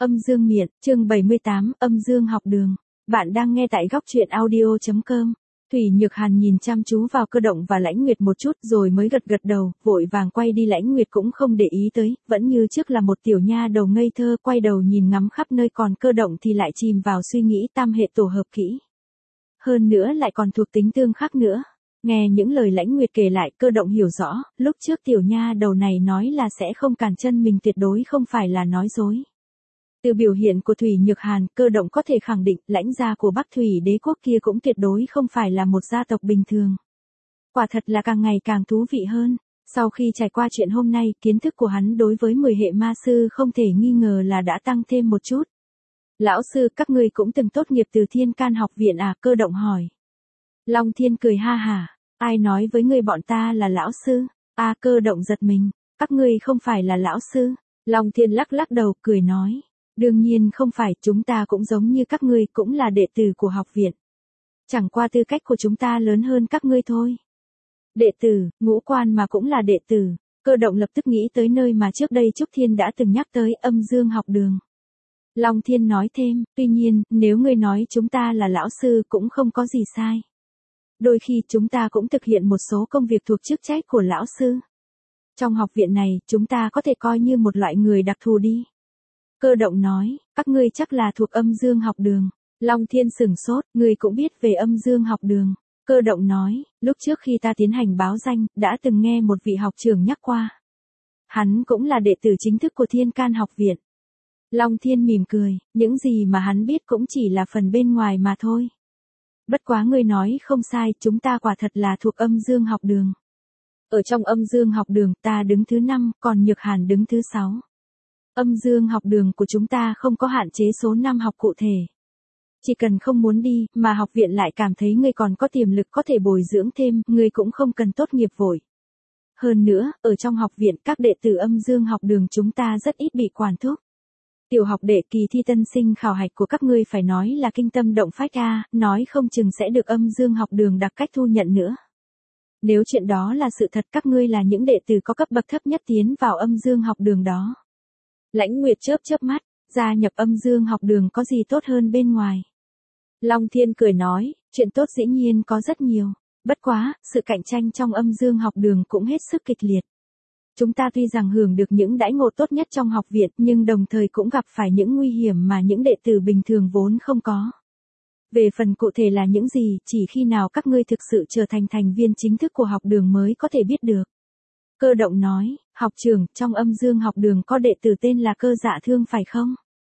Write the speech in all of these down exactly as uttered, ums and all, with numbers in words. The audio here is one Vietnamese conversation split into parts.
Âm dương miện, chương bảy mươi tám, âm dương học đường. Bạn đang nghe tại góc truyện audio chấm com. Thủy Nhược Hàn nhìn chăm chú vào Cơ Động và Lãnh Nguyệt một chút rồi mới gật gật đầu, vội vàng quay đi. Lãnh Nguyệt cũng không để ý tới, vẫn như trước là một tiểu nha đầu ngây thơ, quay đầu nhìn ngắm khắp nơi, còn Cơ Động thì lại chìm vào suy nghĩ tam hệ tổ hợp kỹ. Hơn nữa lại còn thuộc tính tương khắc nữa. Nghe những lời Lãnh Nguyệt kể lại, Cơ Động hiểu rõ, lúc trước tiểu nha đầu này nói là sẽ không cản chân mình tuyệt đối không phải là nói dối. Từ biểu hiện của Thủy Nhược Hàn, Cơ Động có thể khẳng định, lãnh gia của Bắc Thủy đế quốc kia cũng tuyệt đối không phải là một gia tộc bình thường. Quả thật là càng ngày càng thú vị hơn. Sau khi trải qua chuyện hôm nay, kiến thức của hắn đối với mười hệ ma sư không thể nghi ngờ là đã tăng thêm một chút. Lão sư, các ngươi cũng từng tốt nghiệp từ Thiên Can học viện à? Cơ Động hỏi. Long Thiên cười ha hả, ai nói với ngươi bọn ta là lão sư? A à, Cơ Động giật mình, các ngươi không phải là lão sư? Long Thiên lắc lắc đầu, cười nói. Đương nhiên không phải, chúng ta cũng giống như các ngươi, cũng là đệ tử của học viện. Chẳng qua tư cách của chúng ta lớn hơn các ngươi thôi. Đệ tử, ngũ quan mà cũng là đệ tử. Cơ Động lập tức nghĩ tới nơi mà trước đây Trúc Thiên đã từng nhắc tới, âm dương học đường. Long Thiên nói thêm, tuy nhiên, nếu ngươi nói chúng ta là lão sư cũng không có gì sai. Đôi khi chúng ta cũng thực hiện một số công việc thuộc chức trách của lão sư. Trong học viện này, chúng ta có thể coi như một loại người đặc thù đi. Cơ Động nói, các ngươi chắc là thuộc âm dương học đường. Long Thiên sửng sốt, ngươi cũng biết về âm dương học đường. Cơ Động nói, lúc trước khi ta tiến hành báo danh, đã từng nghe một vị học trưởng nhắc qua. Hắn cũng là đệ tử chính thức của Thiên Can học viện. Long Thiên mỉm cười, những gì mà hắn biết cũng chỉ là phần bên ngoài mà thôi. Bất quá ngươi nói không sai, chúng ta quả thật là thuộc âm dương học đường. Ở trong âm dương học đường, ta đứng thứ năm, còn Nhược Hàn đứng thứ sáu. Âm dương học đường của chúng ta không có hạn chế số năm học cụ thể. Chỉ cần không muốn đi, mà học viện lại cảm thấy ngươi còn có tiềm lực có thể bồi dưỡng thêm, ngươi cũng không cần tốt nghiệp vội. Hơn nữa, ở trong học viện, các đệ tử âm dương học đường chúng ta rất ít bị quản thúc. Tiểu học đệ kỳ thi tân sinh khảo hạch của các ngươi phải nói là kinh tâm động phách a, nói không chừng sẽ được âm dương học đường đặc cách thu nhận nữa. Nếu chuyện đó là sự thật, các ngươi là những đệ tử có cấp bậc thấp nhất tiến vào âm dương học đường đó. Lãnh Nguyệt chớp chớp mắt, gia nhập âm dương học đường có gì tốt hơn bên ngoài. Long Thiên cười nói, chuyện tốt dĩ nhiên có rất nhiều. Bất quá, sự cạnh tranh trong âm dương học đường cũng hết sức kịch liệt. Chúng ta tuy rằng hưởng được những đãi ngộ tốt nhất trong học viện, nhưng đồng thời cũng gặp phải những nguy hiểm mà những đệ tử bình thường vốn không có. Về phần cụ thể là những gì, chỉ khi nào các ngươi thực sự trở thành thành viên chính thức của học đường mới có thể biết được. Cơ Động nói, học trưởng, trong âm dương học đường có đệ tử tên là Cơ Dạ Thương phải không?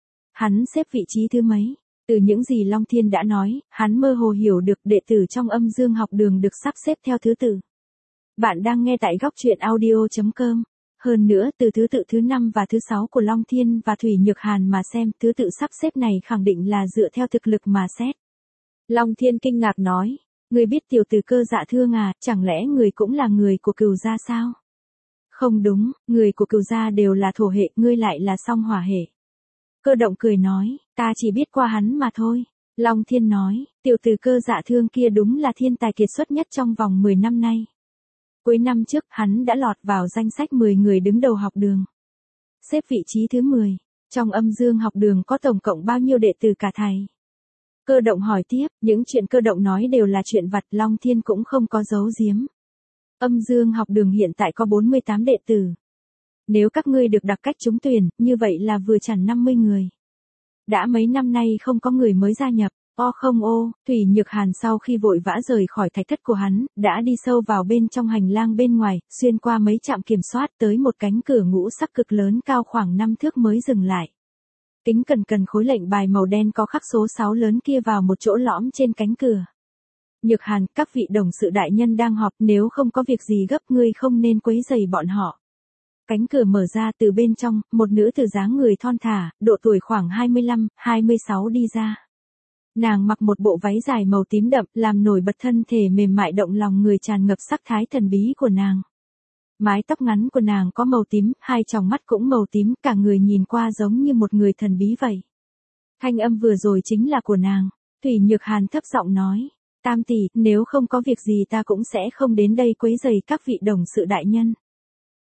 Hắn xếp vị trí thứ mấy? Từ những gì Long Thiên đã nói, hắn mơ hồ hiểu được đệ tử trong âm dương học đường được sắp xếp theo thứ tự. Bạn đang nghe tại góc truyện audio chấm com. Hơn nữa, từ thứ tự thứ năm và thứ sáu của Long Thiên và Thủy Nhược Hàn mà xem, thứ tự sắp xếp này khẳng định là dựa theo thực lực mà xét. Long Thiên kinh ngạc nói, người biết tiểu tử Cơ Dạ Thương à, chẳng lẽ người cũng là người của Cửu gia sao? Không đúng, người của Cửu gia đều là thổ hệ, ngươi lại là song hỏa hệ. Cơ Động cười nói, ta chỉ biết qua hắn mà thôi. Long Thiên nói, tiểu tử Cơ Dạ Thương kia đúng là thiên tài kiệt xuất nhất trong vòng mười năm nay. Cuối năm trước, hắn đã lọt vào danh sách mười người đứng đầu học đường. Xếp vị trí thứ mười. Trong âm dương học đường có tổng cộng bao nhiêu đệ tử cả thầy? Cơ Động hỏi tiếp, những chuyện Cơ Động nói đều là chuyện vặt, Long Thiên cũng không có giấu giếm. Âm dương học đường hiện tại có bốn mươi tám đệ tử. Nếu các ngươi được đặc cách trúng tuyển, như vậy là vừa chẳng năm mươi người. Đã mấy năm nay không có người mới gia nhập. O không ô, Thủy Nhược Hàn sau khi vội vã rời khỏi thạch thất của hắn, đã đi sâu vào bên trong hành lang bên ngoài, xuyên qua mấy trạm kiểm soát tới một cánh cửa ngũ sắc cực lớn cao khoảng năm thước mới dừng lại. Kính cần cần khối lệnh bài màu đen có khắc số sáu lớn kia vào một chỗ lõm trên cánh cửa. Nhược Hàn, các vị đồng sự đại nhân đang họp, nếu không có việc gì gấp ngươi không nên quấy rầy bọn họ. Cánh cửa mở ra, từ bên trong, một nữ tử dáng người thon thả, độ tuổi khoảng hai mươi lăm, hai mươi sáu đi ra. Nàng mặc một bộ váy dài màu tím đậm, làm nổi bật thân thể mềm mại động lòng người, tràn ngập sắc thái thần bí của nàng. Mái tóc ngắn của nàng có màu tím, hai tròng mắt cũng màu tím, cả người nhìn qua giống như một người thần bí vậy. Thanh âm vừa rồi chính là của nàng. Thủy Nhược Hàn thấp giọng nói, Tam tỷ, nếu không có việc gì ta cũng sẽ không đến đây quấy rầy các vị đồng sự đại nhân.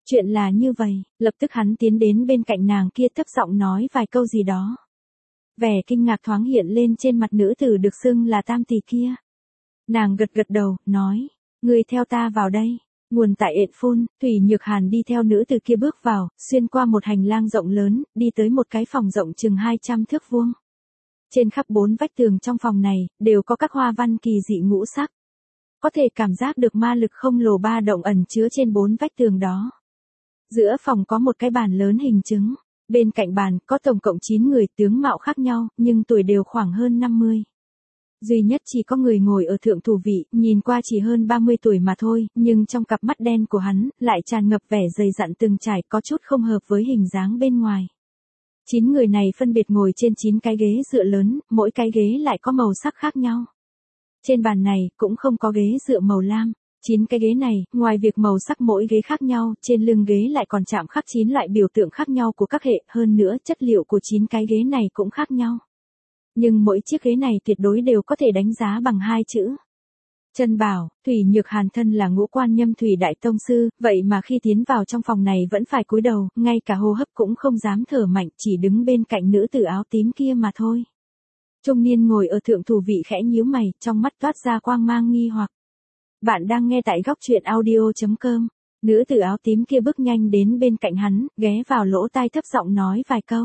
Chuyện là như vậy, lập tức hắn tiến đến bên cạnh nàng kia thấp giọng nói vài câu gì đó. Vẻ kinh ngạc thoáng hiện lên trên mặt nữ tử được xưng là Tam tỷ kia. Nàng gật gật đầu, nói, ngươi theo ta vào đây. Nguồn tại ện phun, Thủy Nhược Hàn đi theo nữ tử kia bước vào, xuyên qua một hành lang rộng lớn, đi tới một cái phòng rộng chừng hai trăm thước vuông. Trên khắp bốn vách tường trong phòng này, đều có các hoa văn kỳ dị ngũ sắc. Có thể cảm giác được ma lực không lồ ba động ẩn chứa trên bốn vách tường đó. Giữa phòng có một cái bàn lớn hình trứng. Bên cạnh bàn có tổng cộng chín người tướng mạo khác nhau, nhưng tuổi đều khoảng hơn năm mươi. Duy nhất chỉ có người ngồi ở thượng thủ vị, nhìn qua chỉ hơn ba mươi tuổi mà thôi, nhưng trong cặp mắt đen của hắn, lại tràn ngập vẻ dày dặn từng trải có chút không hợp với hình dáng bên ngoài. Chín người này phân biệt ngồi trên chín cái ghế dựa lớn, mỗi cái ghế lại có màu sắc khác nhau. Trên bàn này, cũng không có ghế dựa màu lam. Chín cái ghế này, ngoài việc màu sắc mỗi ghế khác nhau, trên lưng ghế lại còn chạm khắc chín loại biểu tượng khác nhau của các hệ, hơn nữa chất liệu của chín cái ghế này cũng khác nhau. Nhưng mỗi chiếc ghế này tuyệt đối đều có thể đánh giá bằng hai chữ. Trân Bảo, Thủy Nhược Hàn thân là ngũ quan nhâm thủy đại tông sư, vậy mà khi tiến vào trong phòng này vẫn phải cúi đầu, ngay cả hô hấp cũng không dám thở mạnh, chỉ đứng bên cạnh nữ tử áo tím kia mà thôi. Trung niên ngồi ở thượng thủ vị khẽ nhíu mày, trong mắt toát ra quang mang nghi hoặc. Bạn đang nghe tại góc truyện audio chấm com. Nữ tử áo tím kia bước nhanh đến bên cạnh hắn, ghé vào lỗ tai thấp giọng nói vài câu.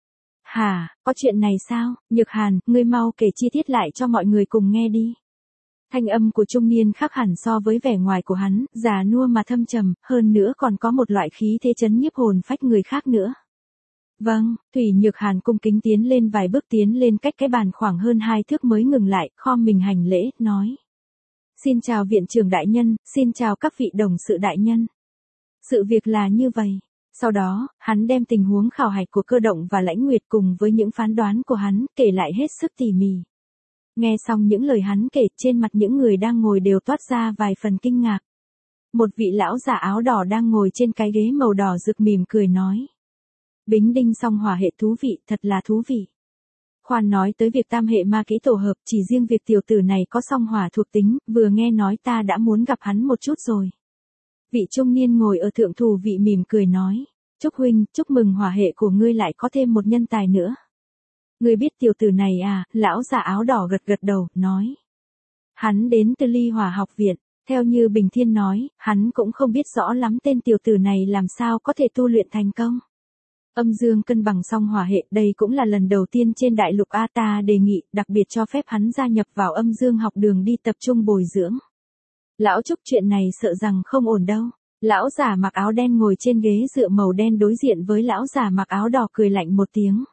Hả, có chuyện này sao? Nhược Hàn, ngươi mau kể chi tiết lại cho mọi người cùng nghe đi. Thanh âm của trung niên khác hẳn so với vẻ ngoài của hắn, già nua mà thâm trầm, hơn nữa còn có một loại khí thế chấn nhiếp hồn phách người khác nữa. Vâng, Thủy Nhược Hàn cung kính tiến lên vài bước tiến lên cách cái bàn khoảng hơn hai thước mới ngừng lại, khom mình hành lễ, nói. Xin chào viện trưởng đại nhân, xin chào các vị đồng sự đại nhân. Sự việc là như vậy. Sau đó, hắn đem tình huống khảo hạch của Cơ Động và Lãnh Nguyệt cùng với những phán đoán của hắn, kể lại hết sức tỉ mỉ. Nghe xong những lời hắn kể, trên mặt những người đang ngồi đều toát ra vài phần kinh ngạc. Một vị lão già áo đỏ đang ngồi trên cái ghế màu đỏ rực mỉm cười nói. Bính đinh song hỏa hệ thú vị, thật là thú vị. Khoan nói tới việc tam hệ ma kỹ tổ hợp, chỉ riêng việc tiểu tử này có song hỏa thuộc tính, vừa nghe nói ta đã muốn gặp hắn một chút rồi. Vị trung niên ngồi ở thượng thủ vị mỉm cười nói, Trúc huynh, chúc mừng hỏa hệ của ngươi lại có thêm một nhân tài nữa. Ngươi biết tiểu tử này à, lão già áo đỏ gật gật đầu, nói. Hắn đến từ Ly Hỏa học viện, theo như Bình Thiên nói, hắn cũng không biết rõ lắm tên tiểu tử này làm sao có thể tu luyện thành công. Âm dương cân bằng song hỏa hệ, đây cũng là lần đầu tiên trên đại lục A ta đề nghị, đặc biệt cho phép hắn gia nhập vào âm dương học đường đi tập trung bồi dưỡng. Lão Trúc chuyện này sợ rằng không ổn đâu. Lão già mặc áo đen ngồi trên ghế dựa màu đen đối diện với lão già mặc áo đỏ cười lạnh một tiếng.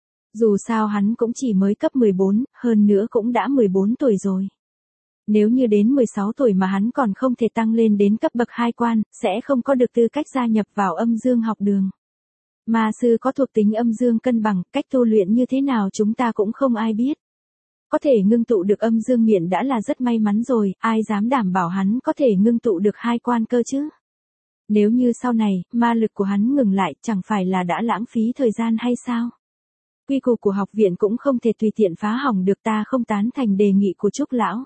Dù sao hắn cũng chỉ mới cấp mười bốn, hơn nữa cũng đã mười bốn tuổi rồi. Nếu như đến mười sáu tuổi mà hắn còn không thể tăng lên đến cấp bậc hai quan, sẽ không có được tư cách gia nhập vào âm dương học đường. Ma sư có thuộc tính âm dương cân bằng, cách tu luyện như thế nào chúng ta cũng không ai biết. Có thể ngưng tụ được âm dương miện đã là rất may mắn rồi, ai dám đảm bảo hắn có thể ngưng tụ được hai quan cơ chứ. Nếu như sau này, ma lực của hắn ngừng lại, chẳng phải là đã lãng phí thời gian hay sao? Quy củ của học viện cũng không thể tùy tiện phá hỏng được, ta không tán thành đề nghị của Trúc lão.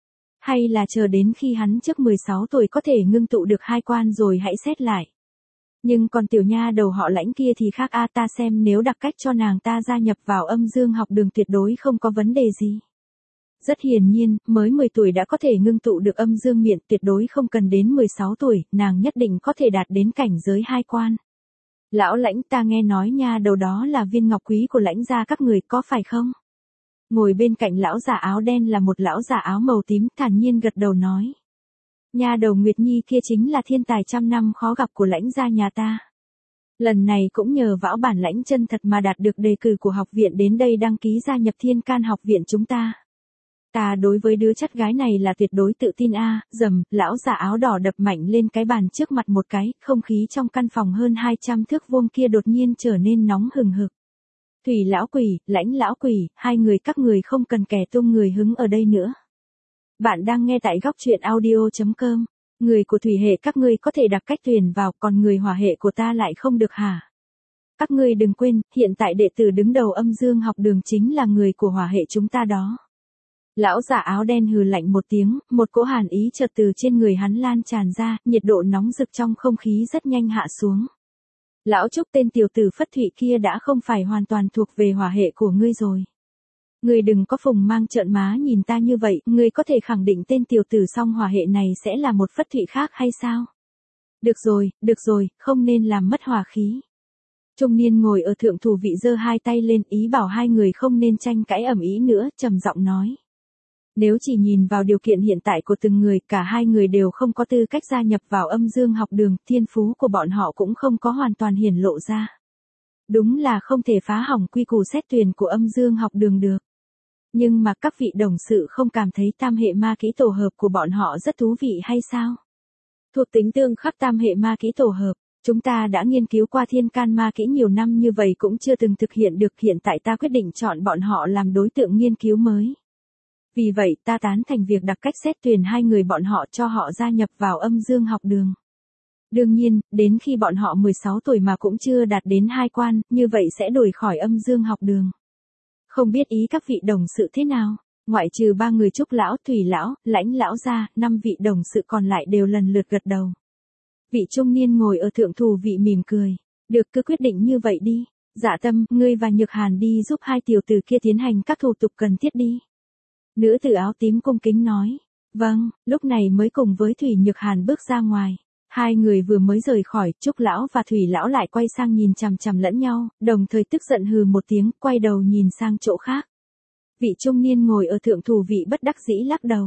Hay là chờ đến khi hắn trước mười sáu tuổi có thể ngưng tụ được hai quan rồi hãy xét lại. Nhưng còn tiểu nha đầu họ Lãnh kia thì khác a, ta xem nếu đặt cách cho nàng ta gia nhập vào âm dương học đường tuyệt đối không có vấn đề gì. Rất hiển nhiên, mới mười tuổi đã có thể ngưng tụ được âm dương miện, tuyệt đối không cần đến mười sáu tuổi, nàng nhất định có thể đạt đến cảnh giới hai quan. Lão Lãnh, ta nghe nói nha đầu đó là viên ngọc quý của Lãnh gia các người, có phải không? Ngồi bên cạnh lão già áo đen là một lão già áo màu tím, thản nhiên gật đầu nói. Nha đầu Nguyệt Nhi kia chính là thiên tài trăm năm khó gặp của Lãnh gia nhà ta. Lần này cũng nhờ võ bản lãnh chân thật mà đạt được đề cử của học viện đến đây đăng ký gia nhập Thiên Can học viện chúng ta. Ta đối với đứa chắt gái này là tuyệt đối tự tin a, à, dầm, lão già áo đỏ đập mạnh lên cái bàn trước mặt một cái, không khí trong căn phòng hơn hai trăm thước vuông kia đột nhiên trở nên nóng hừng hực. Thủy lão quỷ, Lãnh lão quỷ, hai người các người không cần kẻ tung người hứng ở đây nữa. Bạn đang nghe tại góc truyện audio chấm com. Người của thủy hệ các ngươi có thể đặt cách tuyển vào, còn người hỏa hệ của ta lại không được hả? Các ngươi đừng quên, hiện tại đệ tử đứng đầu âm dương học đường chính là người của hỏa hệ chúng ta đó. Lão giả áo đen hừ lạnh một tiếng, một cỗ hàn ý chợt từ trên người hắn lan tràn ra, nhiệt độ nóng rực trong không khí rất nhanh hạ xuống. Lão Trúc, tên tiểu tử Phất Thụy kia đã không phải hoàn toàn thuộc về hỏa hệ của ngươi rồi. Ngươi đừng có phùng mang trợn má nhìn ta như vậy, ngươi có thể khẳng định tên tiểu tử song hỏa hệ này sẽ là một Phất Thụy khác hay sao? Được rồi, được rồi, không nên làm mất hòa khí. Trung niên ngồi ở thượng thủ vị giơ hai tay lên, ý bảo hai người không nên tranh cãi ầm ĩ nữa, trầm giọng nói. Nếu chỉ nhìn vào điều kiện hiện tại của từng người, cả hai người đều không có tư cách gia nhập vào âm dương học đường, thiên phú của bọn họ cũng không có hoàn toàn hiển lộ ra. Đúng là không thể phá hỏng quy củ xét tuyển của âm dương học đường được. Nhưng mà các vị đồng sự không cảm thấy tam hệ ma kỹ tổ hợp của bọn họ rất thú vị hay sao? Thuộc tính tương khắc tam hệ ma kỹ tổ hợp, chúng ta đã nghiên cứu qua thiên can ma kỹ nhiều năm như vậy cũng chưa từng thực hiện được, hiện tại ta quyết định chọn bọn họ làm đối tượng nghiên cứu mới. Vì vậy ta tán thành việc đặc cách xét tuyển hai người bọn họ cho họ gia nhập vào âm dương học đường. Đương nhiên, đến khi bọn họ mười sáu tuổi mà cũng chưa đạt đến hai quan, như vậy sẽ đổi khỏi âm dương học đường. Không biết ý các vị đồng sự thế nào? Ngoại trừ ba người Trúc lão, Thủy lão, Lãnh lão ra, năm vị đồng sự còn lại đều lần lượt gật đầu. Vị trung niên ngồi ở thượng thủ vị mỉm cười. Được, cứ quyết định như vậy đi. Dạ Tâm, ngươi và Nhược Hàn đi giúp hai tiểu tử kia tiến hành các thủ tục cần thiết đi. Nữ tử áo tím cung kính nói. Vâng, lúc này mới cùng với Thủy Nhược Hàn bước ra ngoài. Hai người vừa mới rời khỏi, Trúc lão và Thủy lão lại quay sang nhìn chằm chằm lẫn nhau, đồng thời tức giận hừ một tiếng, quay đầu nhìn sang chỗ khác. Vị trung niên ngồi ở thượng thủ vị bất đắc dĩ lắc đầu.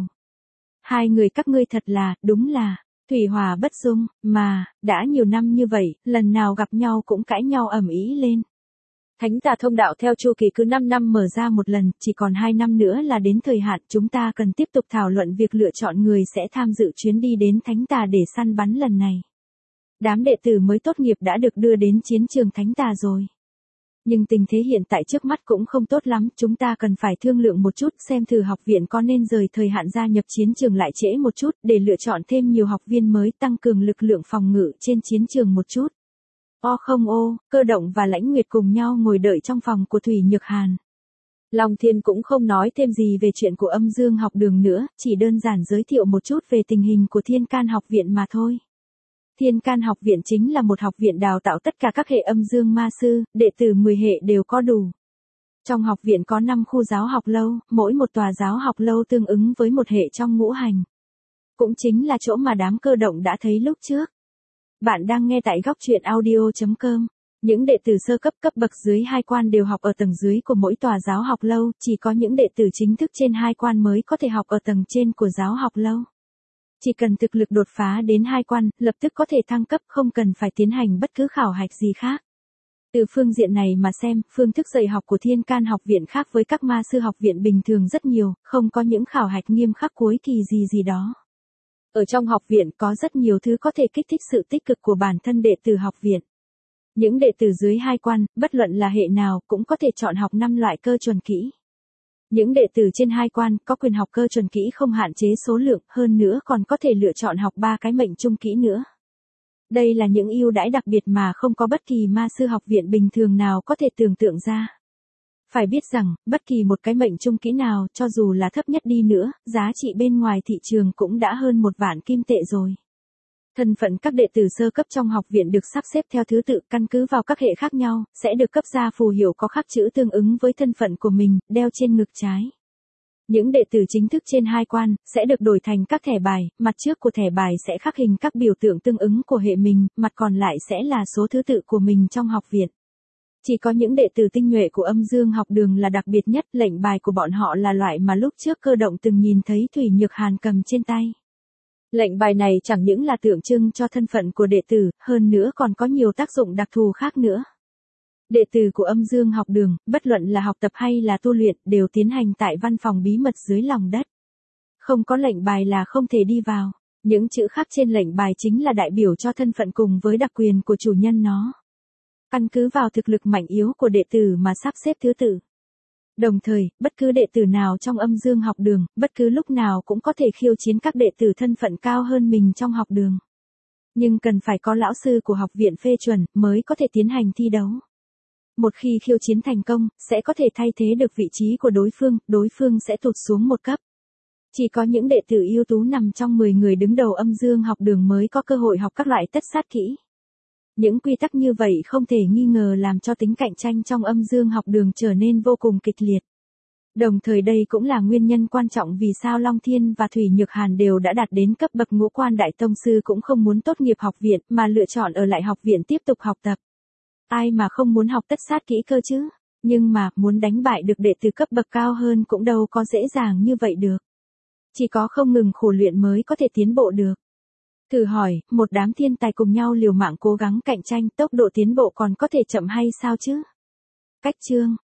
Hai người các ngươi thật là, đúng là, thủy hòa bất dung, mà, đã nhiều năm như vậy, lần nào gặp nhau cũng cãi nhau ầm ĩ lên. Thánh tà thông đạo theo chu kỳ cứ năm năm mở ra một lần, chỉ còn hai năm nữa là đến thời hạn, chúng ta cần tiếp tục thảo luận việc lựa chọn người sẽ tham dự chuyến đi đến thánh tà để săn bắn lần này. Đám đệ tử mới tốt nghiệp đã được đưa đến chiến trường thánh tà rồi. Nhưng tình thế hiện tại trước mắt cũng không tốt lắm, chúng ta cần phải thương lượng một chút xem thử học viện có nên rời thời hạn gia nhập chiến trường lại trễ một chút để lựa chọn thêm nhiều học viên mới, tăng cường lực lượng phòng ngự trên chiến trường một chút. O không ô, Cơ Động và Lãnh Nguyệt cùng nhau ngồi đợi trong phòng của Thủy Nhược Hàn. Long Thiên cũng không nói thêm gì về chuyện của âm dương học đường nữa, chỉ đơn giản giới thiệu một chút về tình hình của Thiên Can học viện mà thôi. Thiên Can học viện chính là một học viện đào tạo tất cả các hệ âm dương ma sư, đệ tử mười hệ đều có đủ. Trong học viện có năm khu giáo học lâu, mỗi một tòa giáo học lâu tương ứng với một hệ trong ngũ hành. Cũng chính là chỗ mà đám Cơ Động đã thấy lúc trước. Bạn đang nghe tại góc truyện audio chấm com. Những đệ tử sơ cấp cấp bậc dưới hai quan đều học ở tầng dưới của mỗi tòa giáo học lâu, chỉ có những đệ tử chính thức trên hai quan mới có thể học ở tầng trên của giáo học lâu. Chỉ cần thực lực đột phá đến hai quan, lập tức có thể thăng cấp, không cần phải tiến hành bất cứ khảo hạch gì khác. Từ phương diện này mà xem, phương thức dạy học của Thiên Can học viện khác với các ma sư học viện bình thường rất nhiều, không có những khảo hạch nghiêm khắc cuối kỳ gì gì đó. Ở trong học viện có rất nhiều thứ có thể kích thích sự tích cực của bản thân đệ tử học viện. Những đệ tử dưới hai quan, bất luận là hệ nào, cũng có thể chọn học năm loại cơ chuẩn kỹ. Những đệ tử trên hai quan có quyền học cơ chuẩn kỹ không hạn chế số lượng, hơn nữa còn có thể lựa chọn học ba cái mệnh trung kỹ nữa. Đây là những ưu đãi đặc biệt mà không có bất kỳ ma sư học viện bình thường nào có thể tưởng tượng ra. Phải biết rằng, bất kỳ một cái mệnh trung kỹ nào, cho dù là thấp nhất đi nữa, giá trị bên ngoài thị trường cũng đã hơn một vạn kim tệ rồi. Thân phận các đệ tử sơ cấp trong học viện được sắp xếp theo thứ tự, căn cứ vào các hệ khác nhau, sẽ được cấp ra phù hiệu có khắc chữ tương ứng với thân phận của mình, đeo trên ngực trái. Những đệ tử chính thức trên hai quan, sẽ được đổi thành các thẻ bài, mặt trước của thẻ bài sẽ khắc hình các biểu tượng tương ứng của hệ mình, mặt còn lại sẽ là số thứ tự của mình trong học viện. Chỉ có những đệ tử tinh nhuệ của âm dương học đường là đặc biệt nhất, lệnh bài của bọn họ là loại mà lúc trước Cơ Động từng nhìn thấy Thủy Nhược Hàn cầm trên tay. Lệnh bài này chẳng những là tượng trưng cho thân phận của đệ tử, hơn nữa còn có nhiều tác dụng đặc thù khác nữa. Đệ tử của âm dương học đường, bất luận là học tập hay là tu luyện, đều tiến hành tại văn phòng bí mật dưới lòng đất. Không có lệnh bài là không thể đi vào. Những chữ khắc trên lệnh bài chính là đại biểu cho thân phận cùng với đặc quyền của chủ nhân nó. Căn cứ vào thực lực mạnh yếu của đệ tử mà sắp xếp thứ tự. Đồng thời, bất cứ đệ tử nào trong âm dương học đường, bất cứ lúc nào cũng có thể khiêu chiến các đệ tử thân phận cao hơn mình trong học đường. Nhưng cần phải có lão sư của học viện phê chuẩn mới có thể tiến hành thi đấu. Một khi khiêu chiến thành công, sẽ có thể thay thế được vị trí của đối phương, đối phương sẽ tụt xuống một cấp. Chỉ có những đệ tử ưu tú nằm trong mười người đứng đầu âm dương học đường mới có cơ hội học các loại tất sát kỹ. Những quy tắc như vậy không thể nghi ngờ làm cho tính cạnh tranh trong âm dương học đường trở nên vô cùng kịch liệt. Đồng thời đây cũng là nguyên nhân quan trọng vì sao Long Thiên và Thủy Nhược Hàn đều đã đạt đến cấp bậc ngũ quan đại tông sư cũng không muốn tốt nghiệp học viện mà lựa chọn ở lại học viện tiếp tục học tập. Ai mà không muốn học tất sát kỹ cơ chứ, nhưng mà muốn đánh bại được đệ tử cấp bậc cao hơn cũng đâu có dễ dàng như vậy được. Chỉ có không ngừng khổ luyện mới có thể tiến bộ được. Thử hỏi, một đám thiên tài cùng nhau liều mạng cố gắng cạnh tranh, tốc độ tiến bộ còn có thể chậm hay sao chứ? Cách chương